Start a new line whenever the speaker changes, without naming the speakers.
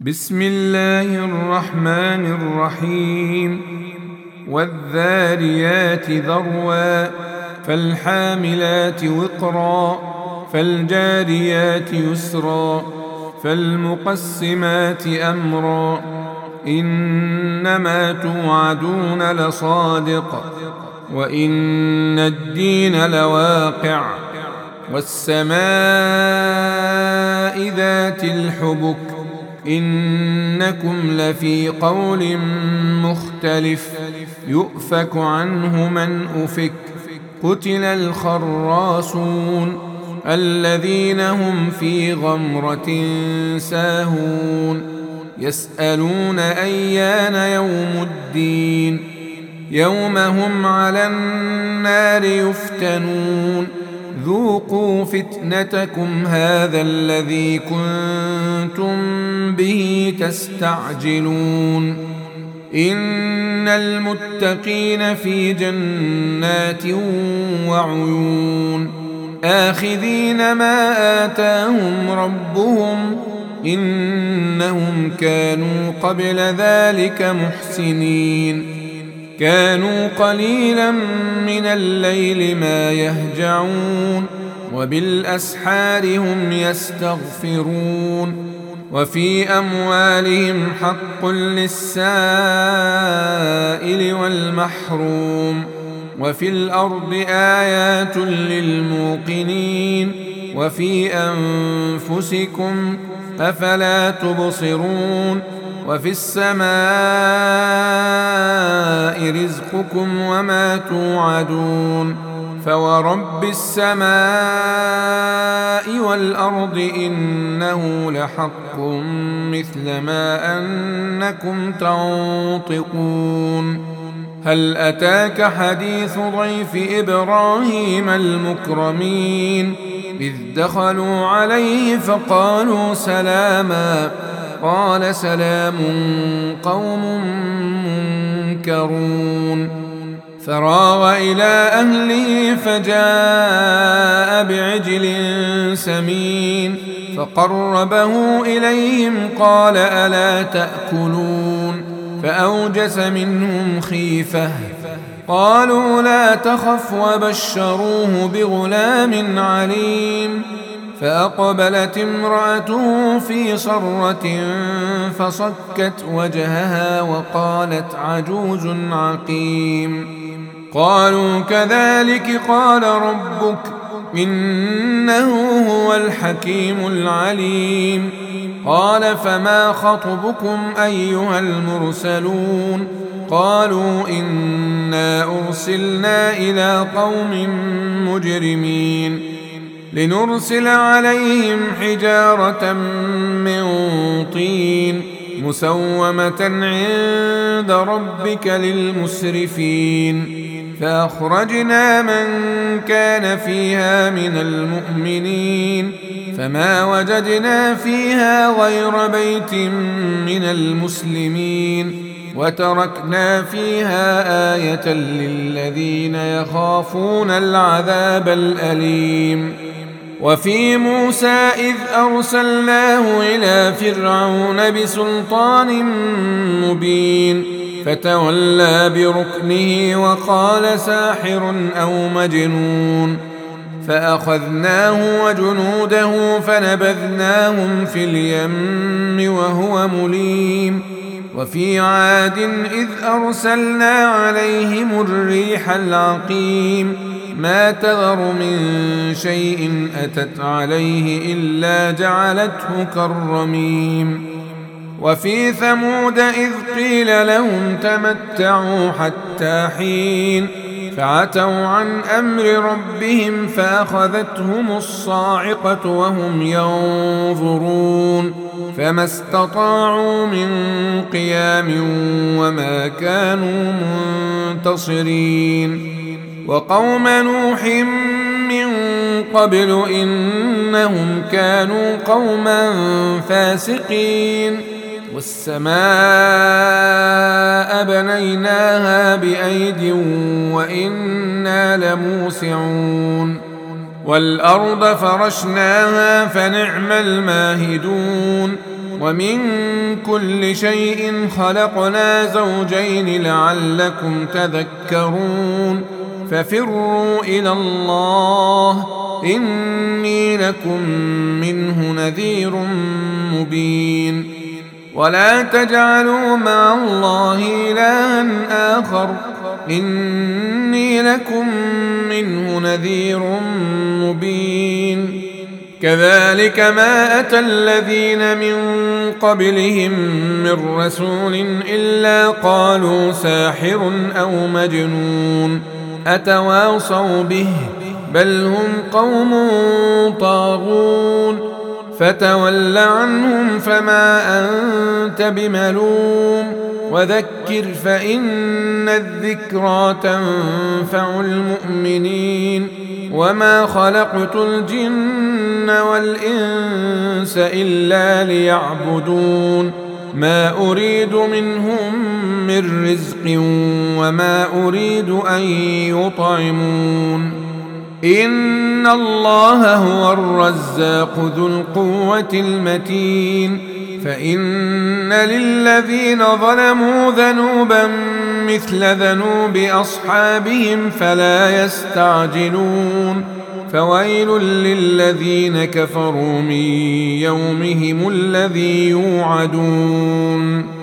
بسم الله الرحمن الرحيم والذاريات ذروا فالحاملات وقرا فالجاريات يسرا فالمقسمات أمرا إنما توعدون لصادق وإن الدين لواقع والسماء ذات الحبك إنكم لفي قول مختلف يؤفك عنه من أفك قتل الخراصون الذين هم في غمرة ساهون يسألون أيان يوم الدين يوم هم على النار يفتنون ذوقوا فتنتكم هذا الذي كنتم به تستعجلون إن المتقين في جنات وعيون آخذين ما آتاهم ربهم إنهم كانوا قبل ذلك محسنين كانوا قليلا من الليل ما يهجعون وبالأسحار هم يستغفرون وفي أموالهم حق للسائل والمحروم وفي الأرض آيات للموقنين وفي أنفسكم أفلا تبصرون وفي السماء رزقكم وما توعدون فورب السماء والأرض إنه لحق مثل ما أنكم تنطقون هل أتاك حديث ضيف إبراهيم المكرمين إذ دخلوا عليه فقالوا سلاما قال سلام قوم منكرون فراغ إلى أهله فجاء بعجل سمين فقربه إليهم قال ألا تأكلون فأوجس منهم خيفة قالوا لا تخف وبشروه بغلام عليم فأقبلت امرأته في صرة فصكت وجهها وقالت عجوز عقيم قالوا كذلك قال ربك إنه هو الحكيم العليم قال فما خطبكم أيها المرسلون قالوا إنا أرسلنا إلى قوم مجرمين لنرسل عليهم حجارة من طين مسومة عند ربك للمسرفين فأخرجنا من كان فيها من المؤمنين فما وجدنا فيها غير بيت من المسلمين وتركنا فيها آية للذين يخافون العذاب الأليم وفي موسى إذ أرسلناه إلى فرعون بسلطان مبين فتولى بركنه وقال ساحر أو مجنون فأخذناه وجنوده فنبذناهم في اليم وهو مليم وفي عاد إذ أرسلنا عليهم الريح العقيم ما تذر من شيء أتت عليه إلا جعلته كالرميم وفي ثمود إذ قيل لهم تمتعوا حتى حين فعتوا عن أمر ربهم فأخذتهم الصاعقة وهم ينظرون فما استطاعوا من قيام وما كانوا منتصرين وقوم نوح من قبل إنهم كانوا قوما فاسقين والسماء بنيناها بأيد وإنا لموسعون والأرض فرشناها فنعم الماهدون ومن كل شيء خلقنا زوجين لعلكم تذكرون ففروا إلى الله إني لكم منه نذير مبين ولا تجعلوا مع الله إلها آخر إني لكم منه نذير مبين كذلك ما أتى الذين من قبلهم من رسول إلا قالوا ساحر أو مجنون أتواصوا به بل هم قوم طاغون فتول عنهم فما أنت بملوم وذكر فإن الذكرى تنفع المؤمنين وما خلقت الجن والإنس إلا ليعبدون ما أريد منهم من رزق وما أريد أن يطعمون إن الله هو الرزاق ذو القوة المتين فإن للذين ظلموا ذنوبا مثل ذنوب أصحابهم فلا يستعجلون فويل للذين كفروا من يومهم الذي يوعدون